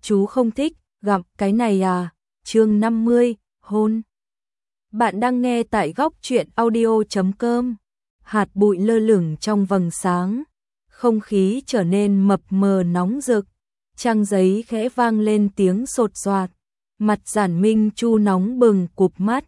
chú không thích, gặp cái này à, chương 50, hôn. Bạn đang nghe tại góc truyện audio.com, hạt bụi lơ lửng trong vầng sáng, không khí trở nên mập mờ nóng rực, trang giấy khẽ vang lên tiếng sột soạt, mặt Giản Minh Chu nóng bừng cụp mắt,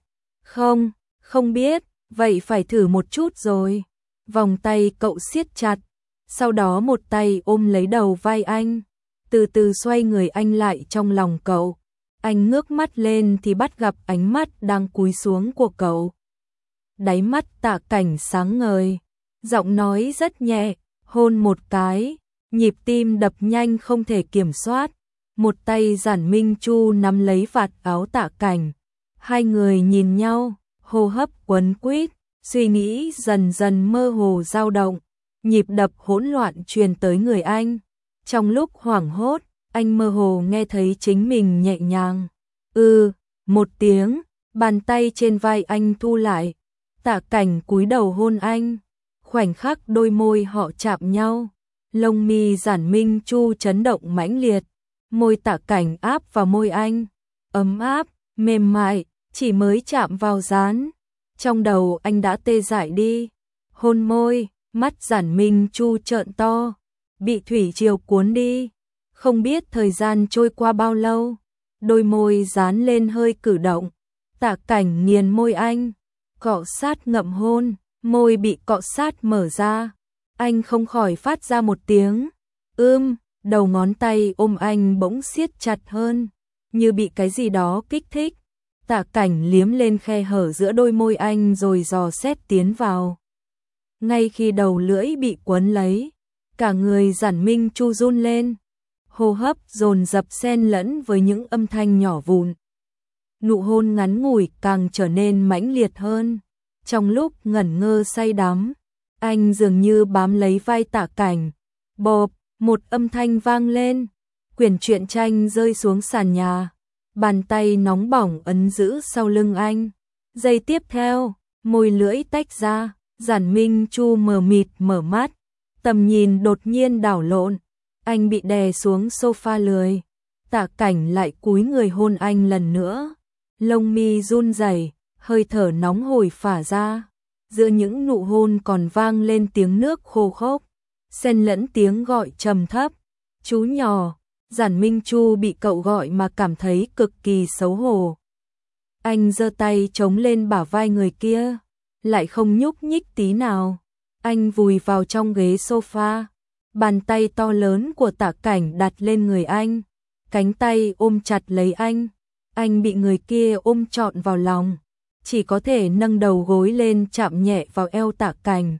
không biết, vậy phải thử một chút rồi. Vòng tay cậu siết chặt, sau đó một tay ôm lấy đầu vai anh, từ từ xoay người anh lại trong lòng cậu. Anh ngước mắt lên thì bắt gặp ánh mắt đang cúi xuống của cậu. Đáy mắt Tạ Cảnh sáng ngời, giọng nói rất nhẹ, hôn một cái, nhịp tim đập nhanh không thể kiểm soát. Một tay Giản Minh Chu nắm lấy vạt áo Tạ Cảnh. Hai người nhìn nhau, hô hấp quấn quýt, suy nghĩ dần dần mơ hồ dao động, nhịp đập hỗn loạn truyền tới người anh. Trong lúc hoảng hốt, anh mơ hồ nghe thấy chính mình nhẹ nhàng. Một tiếng, bàn tay trên vai anh thu lại. Tạ Cảnh cúi đầu hôn anh. Khoảnh khắc đôi môi họ chạm nhau, lông mi Giản Minh Chu chấn động mãnh liệt. Môi Tạ Cảnh áp vào môi anh, ấm áp, mềm mại, chỉ mới chạm vào dán. Trong đầu anh đã tê dại đi. Hôn môi, mắt Giản Minh Chu trợn to, bị thủy triều cuốn đi. Không biết thời gian trôi qua bao lâu, đôi môi dán lên hơi cử động. Tạ Cảnh nghiền môi anh, cọ sát ngậm hôn, môi bị cọ sát mở ra. Anh không khỏi phát ra một tiếng đầu ngón tay ôm anh bỗng siết chặt hơn, như bị cái gì đó kích thích. Tạ Cảnh liếm lên khe hở giữa đôi môi anh rồi dò xét tiến vào. Ngay khi đầu lưỡi bị quấn lấy, cả người Giản Minh Chu run lên, hô hấp dồn dập xen lẫn với những âm thanh nhỏ vụn. Nụ hôn ngắn ngủi càng trở nên mãnh liệt hơn. Trong lúc ngẩn ngơ say đắm, anh dường như bám lấy vai Tạ Cảnh. Bộp, một âm thanh vang lên, quyển truyện tranh rơi xuống sàn nhà. Bàn tay nóng bỏng ấn giữ sau lưng anh. Giây tiếp theo, môi lưỡi tách ra, Giản Minh Chu mờ mịt mở mắt, tầm nhìn đột nhiên đảo lộn, anh bị đè xuống sofa lười. Tạ Cảnh lại cúi người hôn anh lần nữa, lông mi run rẩy, hơi thở nóng hổi phả ra. Giữa những nụ hôn còn vang lên tiếng nước khô khốc, xen lẫn tiếng gọi trầm thấp, chú nhỏ. Giản Minh Chu bị cậu gọi mà cảm thấy cực kỳ xấu hổ. Anh giơ tay chống lên bả vai người kia, lại không nhúc nhích tí nào. Anh vùi vào trong ghế sofa, bàn tay to lớn của Tạ Cảnh đặt lên người anh, cánh tay ôm chặt lấy anh. Anh bị người kia ôm trọn vào lòng, chỉ có thể nâng đầu gối lên chạm nhẹ vào eo Tạ Cảnh.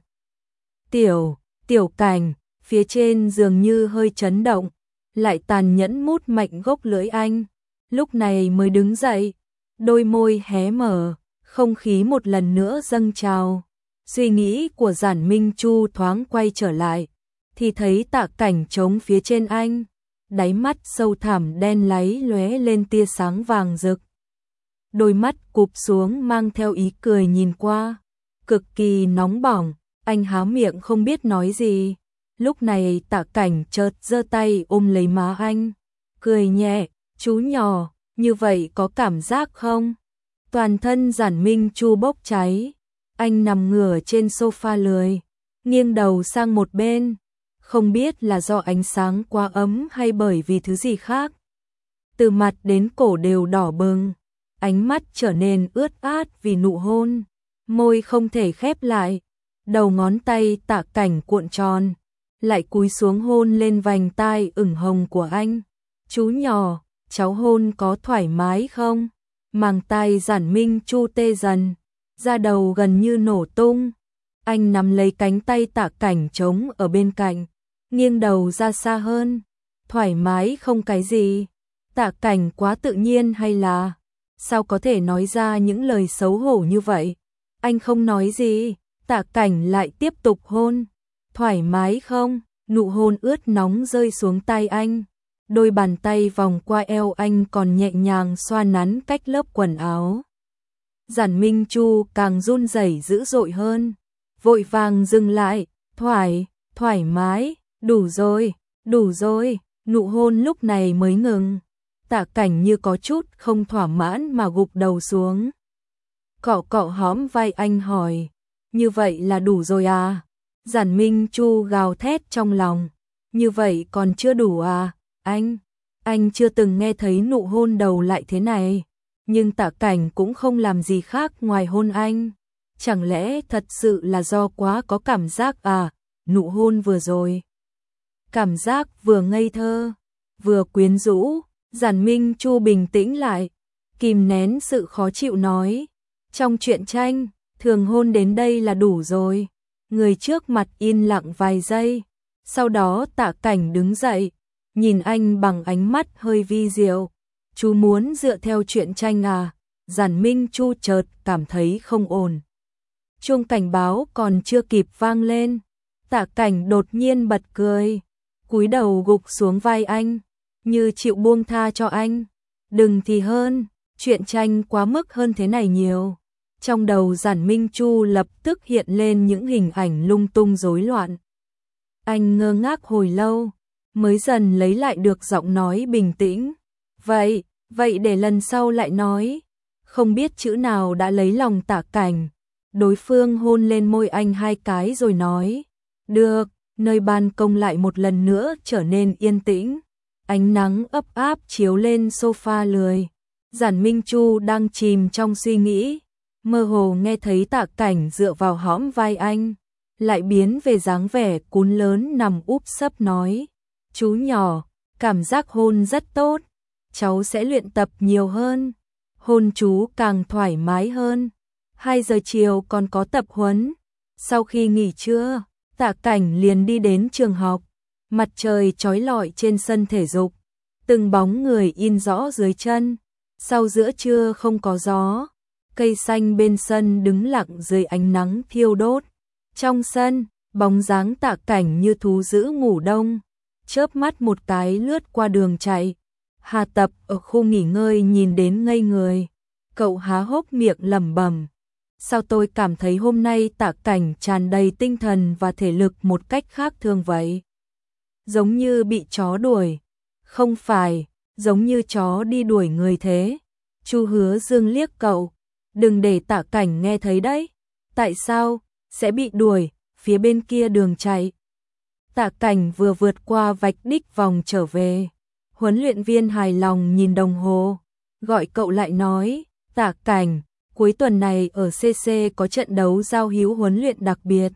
Tiểu Cảnh, phía trên dường như hơi chấn động, lại tàn nhẫn mút mạnh gốc lưỡi anh. Lúc này mới đứng dậy, đôi môi hé mở, không khí một lần nữa dâng trào. Suy nghĩ của Giản Minh Chu thoáng quay trở lại, thì thấy Tạ Cảnh trống phía trên anh, đáy mắt sâu thẳm đen láy lóe lên tia sáng vàng rực. Đôi mắt cụp xuống mang theo ý cười nhìn qua, cực kỳ nóng bỏng, anh há miệng không biết nói gì. Lúc này Tạ Cảnh chợt giơ tay ôm lấy má anh, cười nhẹ, chú nhỏ, như vậy có cảm giác không? Toàn thân Giản Minh Chu bốc cháy, anh nằm ngửa trên sofa lười, nghiêng đầu sang một bên, không biết là do ánh sáng quá ấm hay bởi vì thứ gì khác. Từ mặt đến cổ đều đỏ bừng, ánh mắt trở nên ướt át vì nụ hôn, môi không thể khép lại, đầu ngón tay Tạ Cảnh cuộn tròn, lại cúi xuống hôn lên vành tai ửng hồng của anh. Chú nhỏ, cháu hôn có thoải mái không? Màng tai Giản Minh Chu tê dần, da đầu gần như nổ tung. Anh nắm lấy cánh tay Tạ Cảnh trống ở bên cạnh, nghiêng đầu ra xa hơn. Thoải mái không cái gì? Tạ Cảnh quá tự nhiên hay là sao có thể nói ra những lời xấu hổ như vậy? Anh không nói gì, Tạ Cảnh lại tiếp tục hôn. Thoải mái không? Nụ hôn ướt nóng rơi xuống tai anh. Đôi bàn tay vòng qua eo anh còn nhẹ nhàng xoa nắn cách lớp quần áo. Giản Minh Chu càng run rẩy dữ dội hơn, vội vàng dừng lại, thoải mái, đủ rồi, nụ hôn lúc này mới ngừng. Tạ Cảnh như có chút không thỏa mãn mà gục đầu xuống. Cọ cọ hõm vai anh hỏi, như vậy là đủ rồi à? Giản Minh Chu gào thét trong lòng, như vậy còn chưa đủ à? Anh chưa từng nghe thấy nụ hôn đầu lại thế này, nhưng Tạ Cảnh cũng không làm gì khác ngoài hôn anh. Chẳng lẽ thật sự là do quá có cảm giác à? Nụ hôn vừa rồi, cảm giác vừa ngây thơ, vừa quyến rũ. Giản Minh Chu bình tĩnh lại, kìm nén sự khó chịu nói, trong truyện tranh, thường hôn đến đây là đủ rồi. Người trước mặt yên lặng vài giây, sau đó Tạ Cảnh đứng dậy, nhìn anh bằng ánh mắt hơi vi diệu. Chú muốn dựa theo truyện tranh à? Giản Minh Chu chợt cảm thấy không ổn. Chuông cảnh báo còn chưa kịp vang lên, Tạ Cảnh đột nhiên bật cười, cúi đầu gục xuống vai anh, như chịu buông tha cho anh. Đừng thì hơn, truyện tranh quá mức hơn thế này nhiều. Trong đầu Giản Minh Chu lập tức hiện lên những hình ảnh lung tung rối loạn. Anh ngơ ngác hồi lâu, mới dần lấy lại được giọng nói bình tĩnh. Vậy để lần sau lại nói. Không biết chữ nào đã lấy lòng Tạ Cảnh. Đối phương hôn lên môi anh 2 cái rồi nói, được. Nơi ban công lại một lần nữa trở nên yên tĩnh. Ánh nắng ấp áp chiếu lên sofa lười. Giản Minh Chu đang chìm trong suy nghĩ, mơ hồ nghe thấy Tạ Cảnh dựa vào hõm vai anh, lại biến về dáng vẻ cún lớn nằm úp sấp nói, chú nhỏ, cảm giác hôn rất tốt, cháu sẽ luyện tập nhiều hơn, hôn chú càng thoải mái hơn. 2 giờ chiều còn có tập huấn. Sau khi nghỉ trưa, Tạ Cảnh liền đi đến trường học. Mặt trời chói lọi trên sân thể dục, từng bóng người in rõ dưới chân. Sau giữa trưa không có gió, cây xanh bên sân đứng lặng dưới ánh nắng thiêu đốt. Trong sân, bóng dáng Tạ Cảnh như thú dữ ngủ đông, chớp mắt một cái lướt qua đường chạy. Hà Tập ở khu nghỉ ngơi nhìn đến ngây người, cậu há hốc miệng lẩm bẩm. Sao tôi cảm thấy hôm nay Tạ Cảnh tràn đầy tinh thần và thể lực một cách khác thường vậy? Giống như bị chó đuổi. Không phải, giống như chó đi đuổi người thế. Chu Hứa Dương liếc cậu, đừng để Tạ Cảnh nghe thấy đấy. Tại sao sẽ bị đuổi? Phía bên kia đường chạy. Tạ Cảnh vừa vượt qua vạch đích vòng trở về. Huấn luyện viên hài lòng nhìn đồng hồ, gọi cậu lại nói, Tạ Cảnh, cuối tuần này ở CC có trận đấu giao hữu huấn luyện đặc biệt.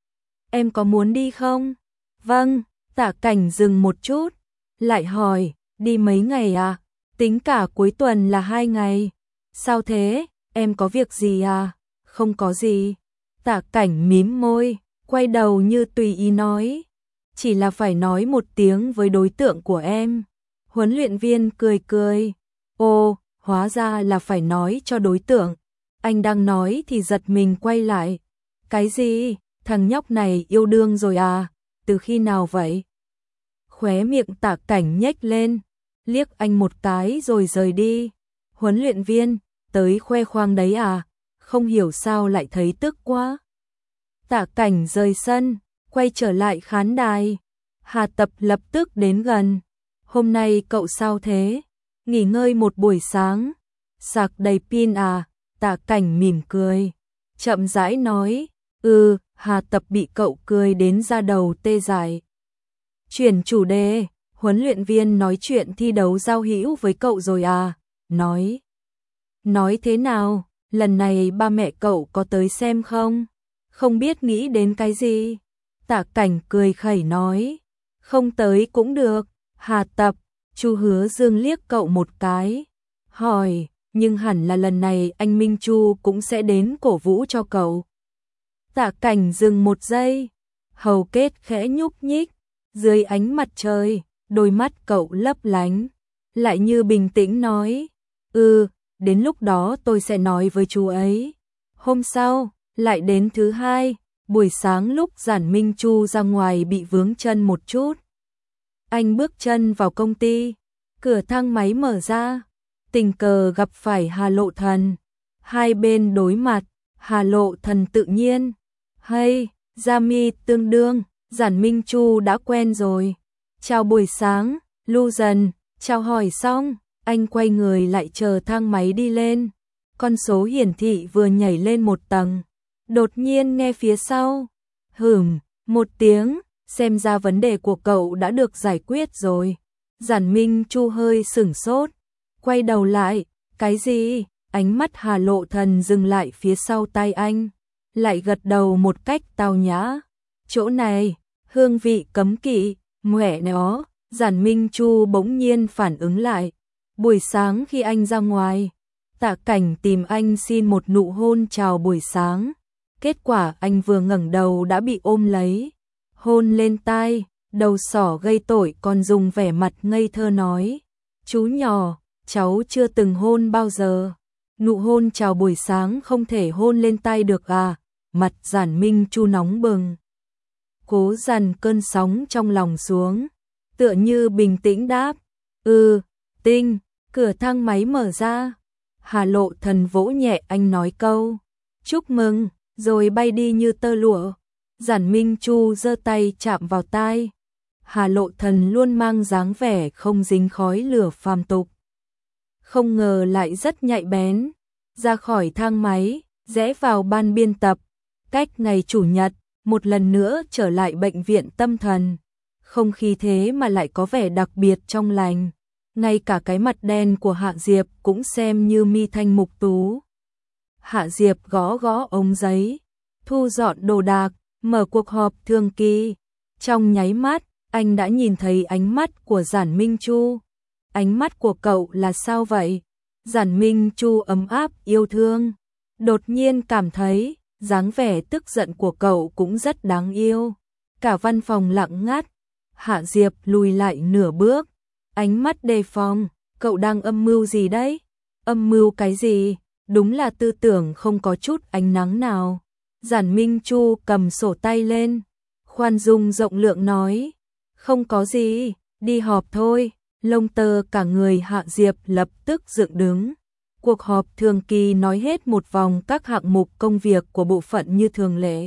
Em có muốn đi không? Vâng. Tạ Cảnh dừng một chút, lại hỏi, đi mấy ngày à? Tính cả cuối tuần là 2 ngày. Sao thế, em có việc gì à? Không có gì. Tạ Cảnh mím môi, quay đầu như tùy ý nói, chỉ là phải nói một tiếng với đối tượng của em. Huấn luyện viên cười cười, ồ, hóa ra là phải nói cho đối tượng. Anh đang nói thì giật mình quay lại. Cái gì, thằng nhóc này yêu đương rồi à? Từ khi nào vậy? Khóe miệng Tạ Cảnh nhếch lên, liếc anh một cái rồi rời đi. Huấn luyện viên, tới khoe khoang đấy à? Không hiểu sao lại thấy tức quá. Tạ Cảnh rời sân, quay trở lại khán đài. Hà Tập lập tức đến gần. Hôm nay cậu sao thế? Nghỉ ngơi một buổi sáng, sạc đầy pin à? Tạ Cảnh mỉm cười, chậm rãi nói, Hà Tập bị cậu cười đến da đầu tê dại. Chuyển chủ đề, huấn luyện viên nói chuyện thi đấu giao hữu với cậu rồi à? Nói thế nào, lần này ba mẹ cậu có tới xem không? Không biết nghĩ đến cái gì? Tạ Cảnh cười khẩy nói, không tới cũng được. Hà Tập, Chu Hứa Dương liếc cậu một cái, hỏi, nhưng hẳn là lần này anh Minh Chu cũng sẽ đến cổ vũ cho cậu. Tạ Cảnh dừng một giây, hầu kết khẽ nhúc nhích, dưới ánh mặt trời, đôi mắt cậu lấp lánh, lại như bình tĩnh nói, đến lúc đó tôi sẽ nói với chú ấy. Hôm sau, lại đến thứ 2, buổi sáng lúc Giản Minh Chu ra ngoài bị vướng chân một chút. Anh bước chân vào công ty, cửa thang máy mở ra, tình cờ gặp phải Hà Lộ Thần. Hai bên đối mặt, Hà Lộ Thần tự nhiên, hey, Jami tương đương, Giản Minh Chu đã quen rồi. Chào buổi sáng, Lưu Dần, chào hỏi xong, Anh quay người lại chờ thang máy đi lên. Con số hiển thị vừa nhảy lên một tầng. Đột nhiên nghe phía sau. Một tiếng, xem ra vấn đề của cậu đã được giải quyết rồi. Giản Minh Chu hơi sửng sốt. Quay đầu lại, cái gì? Ánh mắt Hà Lộ Thần dừng lại phía sau tay anh. Lại gật đầu một cách tao nhã. Chỗ này, hương vị cấm kỵ, mẹ nó. Giản Minh Chu bỗng nhiên phản ứng lại. Buổi sáng khi anh ra ngoài, Tạ Cảnh tìm anh xin một nụ hôn chào buổi sáng. Kết quả anh vừa ngẩng đầu đã bị ôm lấy. Hôn lên tai, đầu sỏ gây tội còn dùng vẻ mặt ngây thơ nói. Chú nhỏ, cháu chưa từng hôn bao giờ. Nụ hôn chào buổi sáng không thể hôn lên tai được à? Mặt Giản Minh Chu nóng bừng. Cố dằn cơn sóng trong lòng xuống. Tựa như bình tĩnh đáp. Tinh, cửa thang máy mở ra. Hà Lộ Thần vỗ nhẹ anh nói câu. Chúc mừng, rồi bay đi như tơ lụa. Giản Minh Chu giơ tay chạm vào tai. Hà Lộ Thần luôn mang dáng vẻ không dính khói lửa phàm tục. Không ngờ lại rất nhạy bén. Ra khỏi thang máy, rẽ vào ban biên tập. Cách ngày chủ nhật, một lần nữa trở lại bệnh viện tâm thần. Không khí thế mà lại có vẻ đặc biệt trong lành. Ngay cả cái mặt đen của Hạ Diệp cũng xem như mi thanh mục tú. Hạ Diệp gõ gõ ống giấy, thu dọn đồ đạc, mở cuộc họp thường kỳ. Trong nháy mắt, anh đã nhìn thấy ánh mắt của Giản Minh Chu. Ánh mắt của cậu là sao vậy? Giản Minh Chu ấm áp yêu thương. Đột nhiên cảm thấy, dáng vẻ tức giận của cậu cũng rất đáng yêu. Cả văn phòng lặng ngắt. Hạ Diệp lùi lại nửa bước. Ánh mắt đề phòng, cậu đang âm mưu gì đấy? Âm mưu cái gì? Đúng là tư tưởng không có chút ánh nắng nào. Giản Minh Chu cầm sổ tay lên. Khoan dung rộng lượng nói. Không có gì, đi họp thôi. Lông tơ cả người Hạ Diệp lập tức dựng đứng. Cuộc họp thường kỳ nói hết một vòng các hạng mục công việc của bộ phận như thường lệ.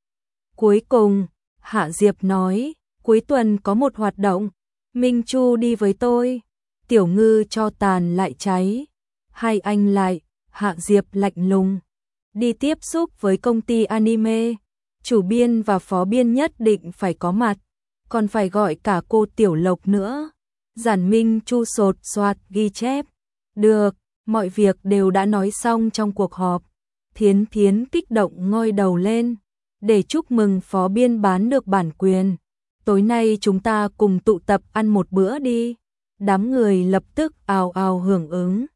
Cuối cùng, Hạ Diệp nói, cuối tuần có một hoạt động. Minh Chu đi với tôi. Tiểu Ngư cho tàn lại cháy. Hai anh lại, Hạ Diệp lạnh lùng. Đi tiếp xúc với công ty anime. Chủ biên và phó biên nhất định phải có mặt. Còn phải gọi cả cô Tiểu Lộc nữa. Giản Minh Chu sột soạt ghi chép. Được, mọi việc đều đã nói xong trong cuộc họp. Thiến Thiến kích động ngoi đầu lên. Để chúc mừng phó biên bán được bản quyền. Tối nay chúng ta cùng tụ tập ăn một bữa đi. Đám người lập tức ào ào hưởng ứng.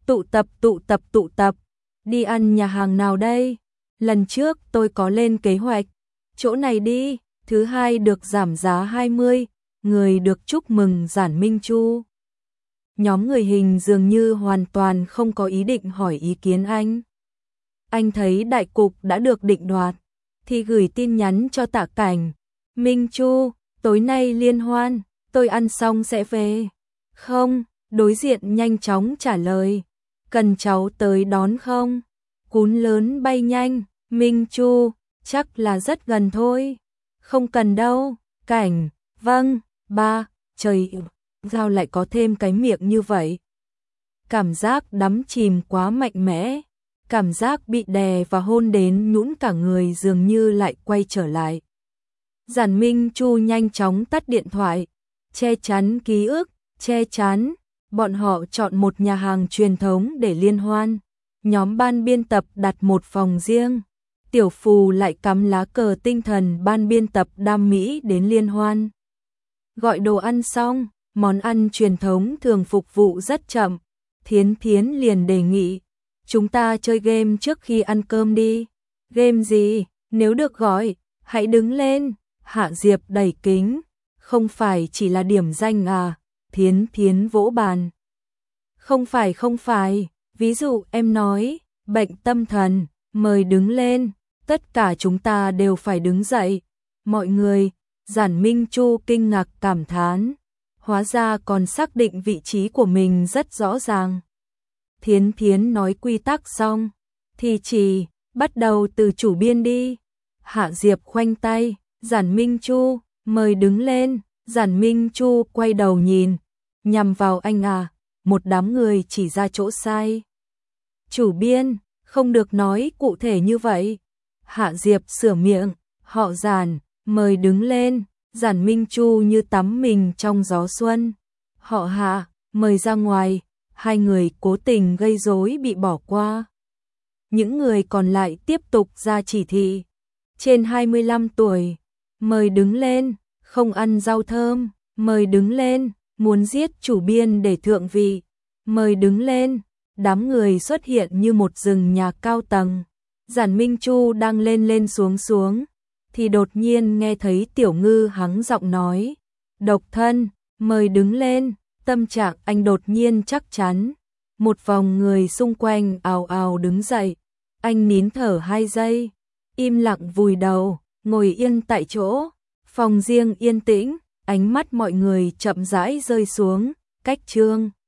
Tụ tập. Đi ăn nhà hàng nào đây? Lần trước tôi có lên kế hoạch. Chỗ này đi, thứ hai được giảm giá 20, người được chúc mừng Giản Minh Chu. Nhóm người hình dường như hoàn toàn không có ý định hỏi ý kiến anh. Anh thấy đại cục đã được định đoạt, thì gửi tin nhắn cho Tạ Cảnh. Minh Chu, tối nay liên hoan, tôi ăn xong sẽ về. Không, đối diện nhanh chóng trả lời. Cần cháu tới đón không? Cún lớn bay nhanh, Minh Chu, chắc là rất gần thôi. Không cần đâu, Cảnh, vâng, ba, trời, sao lại có thêm cái miệng như vậy? Cảm giác đắm chìm quá mạnh mẽ, cảm giác bị đè và hôn đến nhũn cả người dường như lại quay trở lại. Giản Minh Chu nhanh chóng tắt điện thoại, che chắn ký ức, che chắn. Bọn họ chọn một nhà hàng truyền thống để liên hoan. Nhóm ban biên tập đặt một phòng riêng. Tiểu Phù lại cắm lá cờ tinh thần ban biên tập đam mỹ đến liên hoan. Gọi đồ ăn xong, món ăn truyền thống thường phục vụ rất chậm. Thiến Thiến liền đề nghị, chúng ta chơi game trước khi ăn cơm đi. Game gì? Nếu được gọi, hãy đứng lên. Hạ Diệp đẩy kính. Không phải chỉ là điểm danh à? Thiến Thiến vỗ bàn. Không phải, ví dụ em nói, bệnh tâm thần, mời đứng lên, tất cả chúng ta đều phải đứng dậy. Mọi người, Giản Minh Chu kinh ngạc cảm thán, hóa ra còn xác định vị trí của mình rất rõ ràng. Thiến Thiến nói quy tắc xong, thì chỉ, bắt đầu từ chủ biên đi. Hạ Diệp khoanh tay, Giản Minh Chu, mời đứng lên. Giản Minh Chu quay đầu nhìn, nhằm vào anh à, một đám người chỉ ra chỗ sai. Chủ biên, không được nói cụ thể như vậy. Hạ Diệp sửa miệng, họ Giản, mời đứng lên. Giản Minh Chu như tắm mình trong gió xuân. Họ Hạ, mời ra ngoài. Hai người cố tình gây rối bị bỏ qua. Những người còn lại tiếp tục ra chỉ thị. Trên 25 tuổi, mời đứng lên, không ăn rau thơm, mời đứng lên, muốn giết chủ biên để thượng vị, mời đứng lên. Đám người xuất hiện như một rừng nhà cao tầng. Giản Minh Chu đang lên xuống, thì đột nhiên nghe thấy Tiểu Ngư hắng giọng nói, độc thân, mời đứng lên. Tâm trạng anh đột nhiên chắc chắn. Một vòng người xung quanh ào ào đứng dậy. Anh nín thở 2 giây, im lặng vùi đầu, ngồi yên tại chỗ. Phòng riêng yên tĩnh, ánh mắt mọi người chậm rãi rơi xuống, cách Trương